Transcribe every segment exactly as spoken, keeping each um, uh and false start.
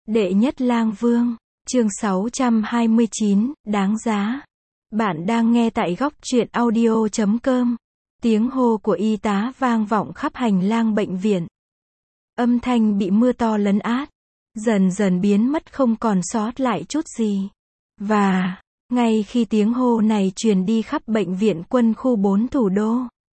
Đệ nhất lang vương, chương sáu trăm hai mươi chín, đáng giá. Bạn đang nghe tại góc truyện audio chấm com. Tiếng hô của y tá vang vọng khắp hành lang bệnh viện. Âm thanh bị mưa to lấn át, dần dần biến mất không còn sót lại chút gì. Và, ngay khi tiếng hô này truyền đi khắp bệnh viện quân khu bốn thủ đô,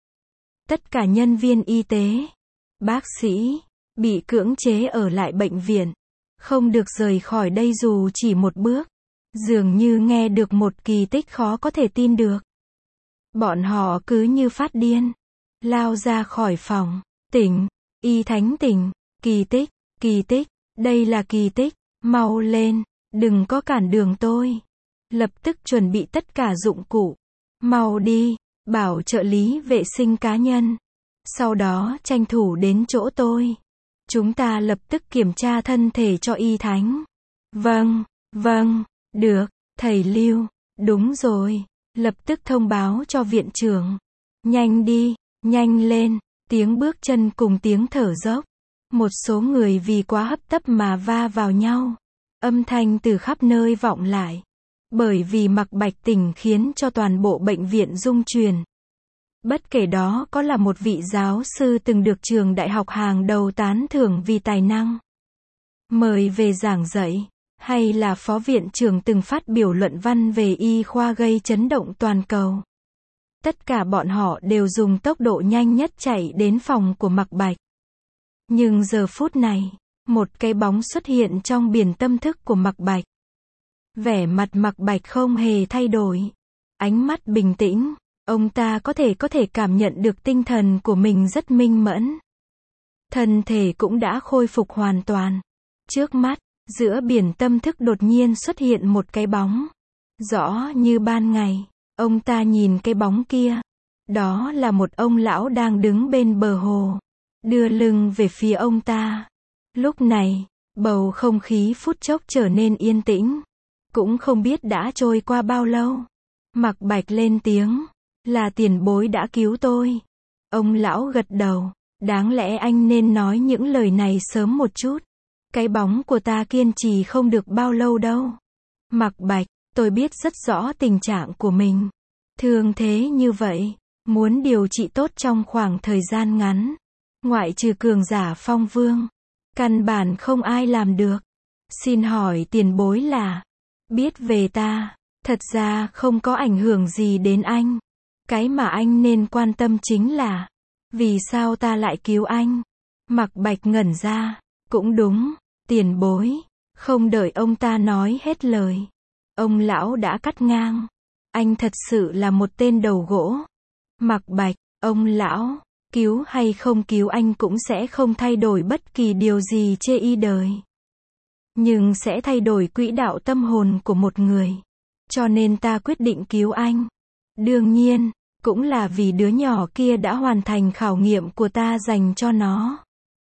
tất cả nhân viên y tế, bác sĩ, bị cưỡng chế ở lại bệnh viện, không được rời khỏi đây dù chỉ một bước. Dường như nghe được một kỳ tích khó có thể tin được. Bọn họ cứ như phát điên, lao ra khỏi phòng. Tỉnh, y thánh tỉnh, kỳ tích, kỳ tích, đây là kỳ tích, mau lên, đừng có cản đường tôi. Lập tức chuẩn bị tất cả dụng cụ, mau đi, bảo trợ lý vệ sinh cá nhân. Sau đó tranh thủ đến chỗ tôi. Chúng ta lập tức kiểm tra thân thể cho y thánh. Vâng, vâng, được, thầy Lưu, đúng rồi, lập tức thông báo cho viện trưởng. Nhanh đi, nhanh lên, tiếng bước chân cùng tiếng thở dốc. Một số người vì quá hấp tấp mà va vào nhau. Âm thanh từ khắp nơi vọng lại. Bởi vì Mạc Bạch tỉnh khiến cho toàn bộ bệnh viện rung chuyển. Bất kể đó có là một vị giáo sư từng được trường đại học hàng đầu tán thưởng vì tài năng, mời về giảng dạy, hay là phó viện trưởng từng phát biểu luận văn về y khoa gây chấn động toàn cầu. Tất cả bọn họ đều dùng tốc độ nhanh nhất chạy đến phòng của Mạc Bạch. Nhưng giờ phút này, một cái bóng xuất hiện trong biển tâm thức của Mạc Bạch. Vẻ mặt Mạc Bạch không hề thay đổi. Ánh mắt bình tĩnh. Ông ta có thể có thể cảm nhận được tinh thần của mình rất minh mẫn. Thân thể cũng đã khôi phục hoàn toàn. Trước mắt, giữa biển tâm thức đột nhiên xuất hiện một cái bóng. Rõ như ban ngày, ông ta nhìn cái bóng kia. Đó là một ông lão đang đứng bên bờ hồ, đưa lưng về phía ông ta. Lúc này, bầu không khí phút chốc trở nên yên tĩnh. Cũng không biết đã trôi qua bao lâu. Mạc Bạch lên tiếng. Là tiền bối đã cứu tôi. Ông lão gật đầu. Đáng lẽ anh nên nói những lời này sớm một chút. Cái bóng của ta kiên trì không được bao lâu đâu. Mạc Bạch, tôi biết rất rõ tình trạng của mình. Thương thế như vậy, muốn điều trị tốt trong khoảng thời gian ngắn, ngoại trừ cường giả Phong Vương, căn bản không ai làm được. Xin hỏi tiền bối là, biết về ta, thật ra không có ảnh hưởng gì đến anh. Cái mà anh nên quan tâm chính là, vì sao ta lại cứu anh? Mạc Bạch ngẩn ra, cũng đúng, tiền bối. Không đợi ông ta nói hết lời, ông lão đã cắt ngang. Anh thật sự là một tên đầu gỗ. Mạc Bạch, ông lão, cứu hay không cứu anh cũng sẽ không thay đổi bất kỳ điều gì trên y đời. Nhưng sẽ thay đổi quỹ đạo tâm hồn của một người. Cho nên ta quyết định cứu anh. Đương nhiên, cũng là vì đứa nhỏ kia đã hoàn thành khảo nghiệm của ta dành cho nó.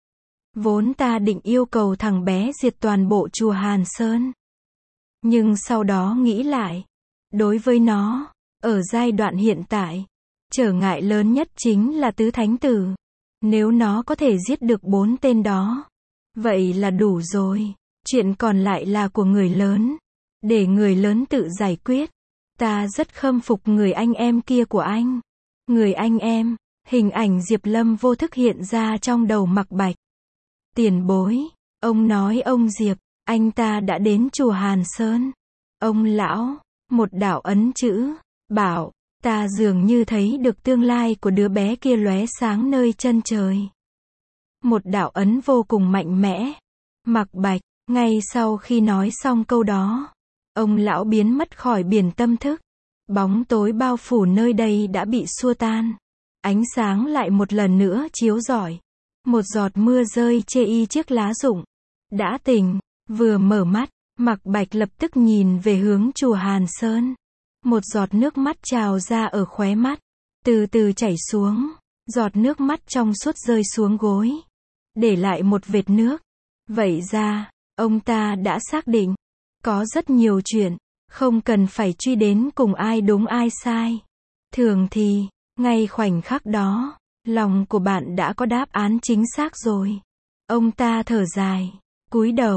Vốn ta định yêu cầu thằng bé diệt toàn bộ chùa Hàn Sơn. Nhưng sau đó nghĩ lại, đối với nó, ở giai đoạn hiện tại, trở ngại lớn nhất chính là tứ thánh tử. Nếu nó có thể giết được bốn tên đó, vậy là đủ rồi. Chuyện còn lại là của người lớn. Để người lớn tự giải quyết. Ta rất khâm phục người anh em kia của anh. Người anh em, hình ảnh Diệp Lâm vô thức hiện ra trong đầu Mạc Bạch. Tiền bối, ông nói ông Diệp, anh ta đã đến chùa Hàn Sơn. Ông lão, một đạo ấn chữ, bảo, ta dường như thấy được tương lai của đứa bé kia lóe sáng nơi chân trời. Một đạo ấn vô cùng mạnh mẽ. Mạc Bạch, ngay sau khi nói xong câu đó, ông lão biến mất khỏi biển tâm thức. Bóng tối bao phủ nơi đây đã bị xua tan. Ánh sáng lại một lần nữa chiếu rọi. Một giọt mưa rơi chê y chiếc lá rụng. Đã tỉnh, vừa mở mắt, Mạc Bạch lập tức nhìn về hướng chùa Hàn Sơn. Một giọt nước mắt trào ra ở khóe mắt, từ từ chảy xuống. Giọt nước mắt trong suốt rơi xuống gối, để lại một vệt nước. Vậy ra, ông ta đã xác định, có rất nhiều chuyện, không cần phải truy đến cùng ai đúng ai sai. Thường thì, ngay khoảnh khắc đó, lòng của bạn đã có đáp án chính xác rồi. Ông ta thở dài, cúi đầu,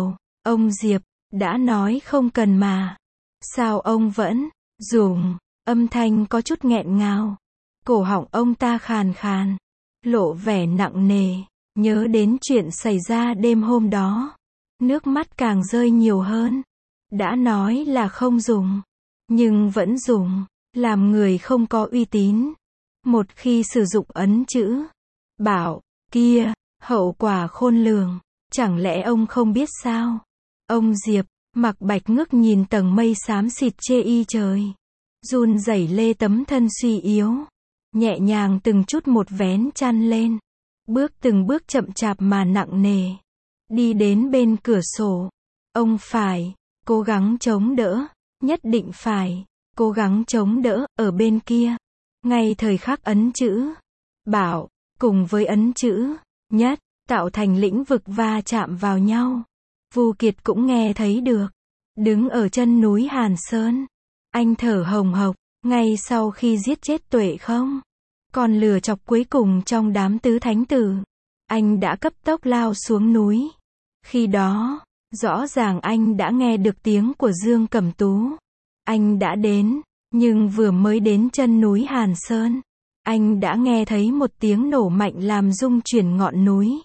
Ông Diệp, đã nói không cần mà. Sao ông vẫn dùng? Âm thanh có chút nghẹn ngào. Cổ họng ông ta khàn khàn, lộ vẻ nặng nề. Nhớ đến chuyện xảy ra đêm hôm đó, nước mắt càng rơi nhiều hơn. Đã nói là không dùng, nhưng vẫn dùng. Làm người không có uy tín. Một khi sử dụng ấn chữ bảo kia, hậu quả khôn lường. Chẳng lẽ ông không biết sao? Ông Diệp, Mặc Bạch ngước nhìn tầng mây xám xịt chê y trời. Run rẩy lê tấm thân suy yếu. Nhẹ nhàng từng chút một vén chăn lên. Bước từng bước chậm chạp mà nặng nề. Đi đến bên cửa sổ. Ông phải cố gắng chống đỡ. Nhất định phải cố gắng chống đỡ. Ở bên kia, ngay thời khắc ấn chữ bảo cùng với ấn chữ nhất tạo thành lĩnh vực va chạm vào nhau, Vu Kiệt cũng nghe thấy được. Đứng ở chân núi Hàn Sơn, anh thở hồng hộc. Ngay sau khi giết chết Tuệ Không, con lừa chọc cuối cùng trong đám tứ thánh tử, anh đã cấp tốc lao xuống núi. Khi đó, rõ ràng anh đã nghe được tiếng của Dương Cẩm Tú. Anh đã đến, nhưng vừa mới đến chân núi Hàn Sơn, anh đã nghe thấy một tiếng nổ mạnh làm rung chuyển ngọn núi.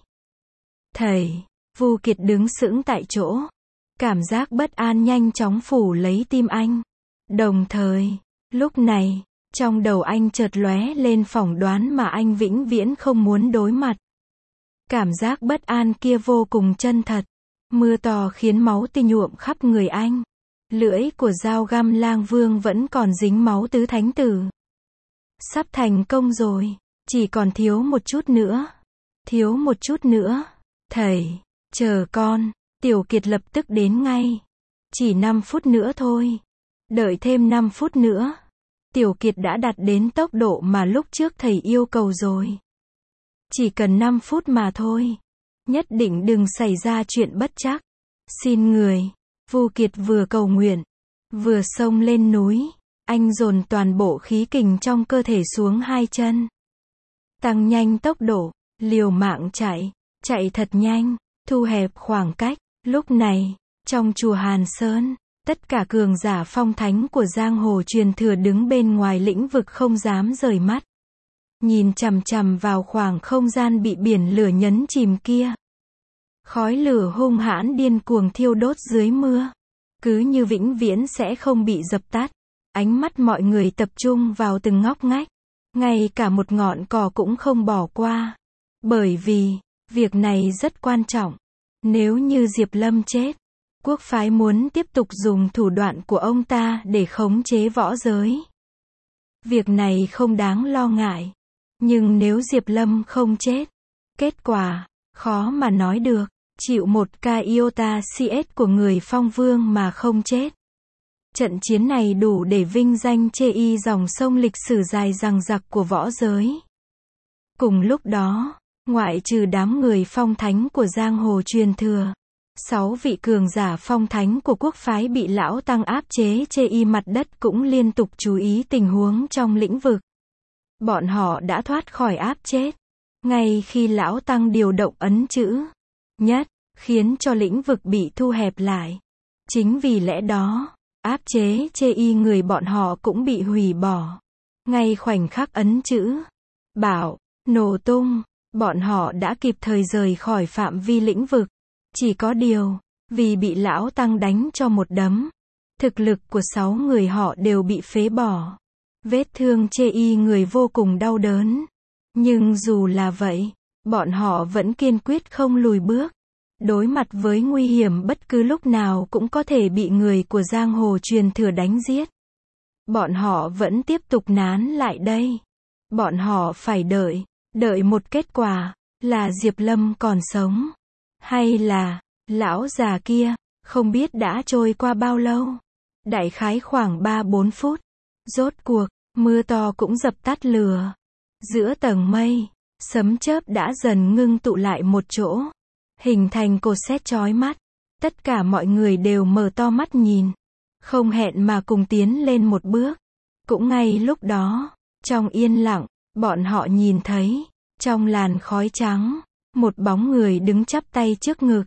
Thầy, Vu Kiệt đứng sững tại chỗ. Cảm giác bất an nhanh chóng phủ lấy tim anh. Đồng thời, lúc này, trong đầu anh chợt lóe lên phỏng đoán mà anh vĩnh viễn không muốn đối mặt. Cảm giác bất an kia vô cùng chân thật. Mưa to khiến máu tươi nhuộm khắp người anh. Lưỡi của dao găm lang vương vẫn còn dính máu tứ thánh tử. Sắp thành công rồi. Chỉ còn thiếu một chút nữa. Thiếu một chút nữa. Thầy, chờ con. Tiểu Kiệt lập tức đến ngay. Chỉ năm phút nữa thôi. Đợi thêm năm phút nữa. Tiểu Kiệt đã đạt đến tốc độ mà lúc trước thầy yêu cầu rồi. Chỉ cần năm phút mà thôi. Nhất định đừng xảy ra chuyện bất trắc. Xin người. Vu Kiệt vừa cầu nguyện, vừa xông lên núi. Anh dồn toàn bộ khí kình trong cơ thể xuống hai chân. Tăng nhanh tốc độ, liều mạng chạy. Chạy thật nhanh, thu hẹp khoảng cách. Lúc này, trong chùa Hàn Sơn, tất cả cường giả phong thánh của giang hồ truyền thừa đứng bên ngoài lĩnh vực không dám rời mắt. Nhìn chằm chằm vào khoảng không gian bị biển lửa nhấn chìm kia. Khói lửa hung hãn điên cuồng thiêu đốt dưới mưa. Cứ như vĩnh viễn sẽ không bị dập tắt. Ánh mắt mọi người tập trung vào từng ngóc ngách. Ngay cả một ngọn cỏ cũng không bỏ qua. Bởi vì, việc này rất quan trọng. Nếu như Diệp Lâm chết, quốc phái muốn tiếp tục dùng thủ đoạn của ông ta để khống chế võ giới. Việc này không đáng lo ngại. Nhưng nếu Diệp Lâm không chết, kết quả, khó mà nói được. Chịu một ca iota cs của người Phong Vương mà không chết. Trận chiến này đủ để vinh danh chê y dòng sông lịch sử dài dằng dặc của võ giới. Cùng lúc đó, ngoại trừ đám người phong thánh của giang hồ truyền thừa, sáu vị cường giả phong thánh của quốc phái bị lão tăng áp chế chê y mặt đất cũng liên tục chú ý tình huống trong lĩnh vực. Bọn họ đã thoát khỏi áp chết. Ngay khi lão tăng điều động ấn chữ nhất, khiến cho lĩnh vực bị thu hẹp lại. Chính vì lẽ đó, áp chế chê y người bọn họ cũng bị hủy bỏ. Ngay khoảnh khắc ấn chữ bảo nổ tung, bọn họ đã kịp thời rời khỏi phạm vi lĩnh vực. Chỉ có điều, vì bị lão tăng đánh cho một đấm, thực lực của sáu người họ đều bị phế bỏ. Vết thương chê y người vô cùng đau đớn. Nhưng dù là vậy, bọn họ vẫn kiên quyết không lùi bước. Đối mặt với nguy hiểm bất cứ lúc nào cũng có thể bị người của giang hồ truyền thừa đánh giết. Bọn họ vẫn tiếp tục nán lại đây. Bọn họ phải đợi, đợi một kết quả, là Diệp Lâm còn sống. Hay là, lão già kia, không biết đã trôi qua bao lâu. Đại khái khoảng ba bốn phút. Rốt cuộc, mưa to cũng dập tắt lửa. Giữa tầng mây, sấm chớp đã dần ngưng tụ lại một chỗ. Hình thành cột sét chói mắt. Tất cả mọi người đều mở to mắt nhìn. Không hẹn mà cùng tiến lên một bước. Cũng ngay lúc đó, trong yên lặng, bọn họ nhìn thấy, trong làn khói trắng, một bóng người đứng chắp tay trước ngực.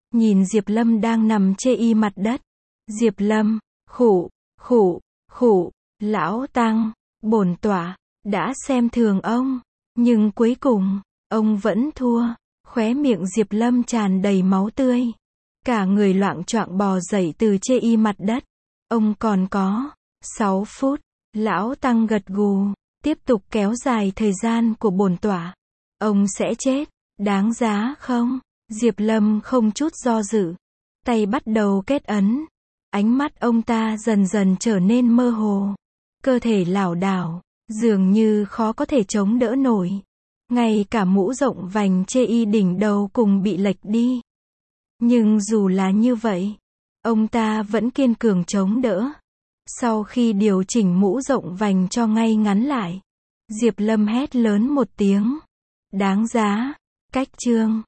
nhìn Diệp Lâm đang nằm chê y mặt đất. Diệp Lâm, khụ, khụ, khụ, lão Tăng, bổn tọa, đã xem thường ông, nhưng cuối cùng, ông vẫn thua. Khóe miệng Diệp Lâm tràn đầy máu tươi. Cả người loạng choạng bò dậy từ chê y mặt đất. Ông còn có sáu phút. Lão Tăng gật gù, tiếp tục kéo dài thời gian của bổn tọa. Ông sẽ chết, đáng giá không? Diệp Lâm không chút do dự. Tay bắt đầu kết ấn. Ánh mắt ông ta dần dần trở nên mơ hồ. Cơ thể lảo đảo, dường như khó có thể chống đỡ nổi. Ngay cả mũ rộng vành chê y đỉnh đầu cùng bị lệch đi. Nhưng dù là như vậy, ông ta vẫn kiên cường chống đỡ. Sau khi điều chỉnh mũ rộng vành cho ngay ngắn lại, Diệp Lâm hét lớn một tiếng. Đáng giá. Cách chương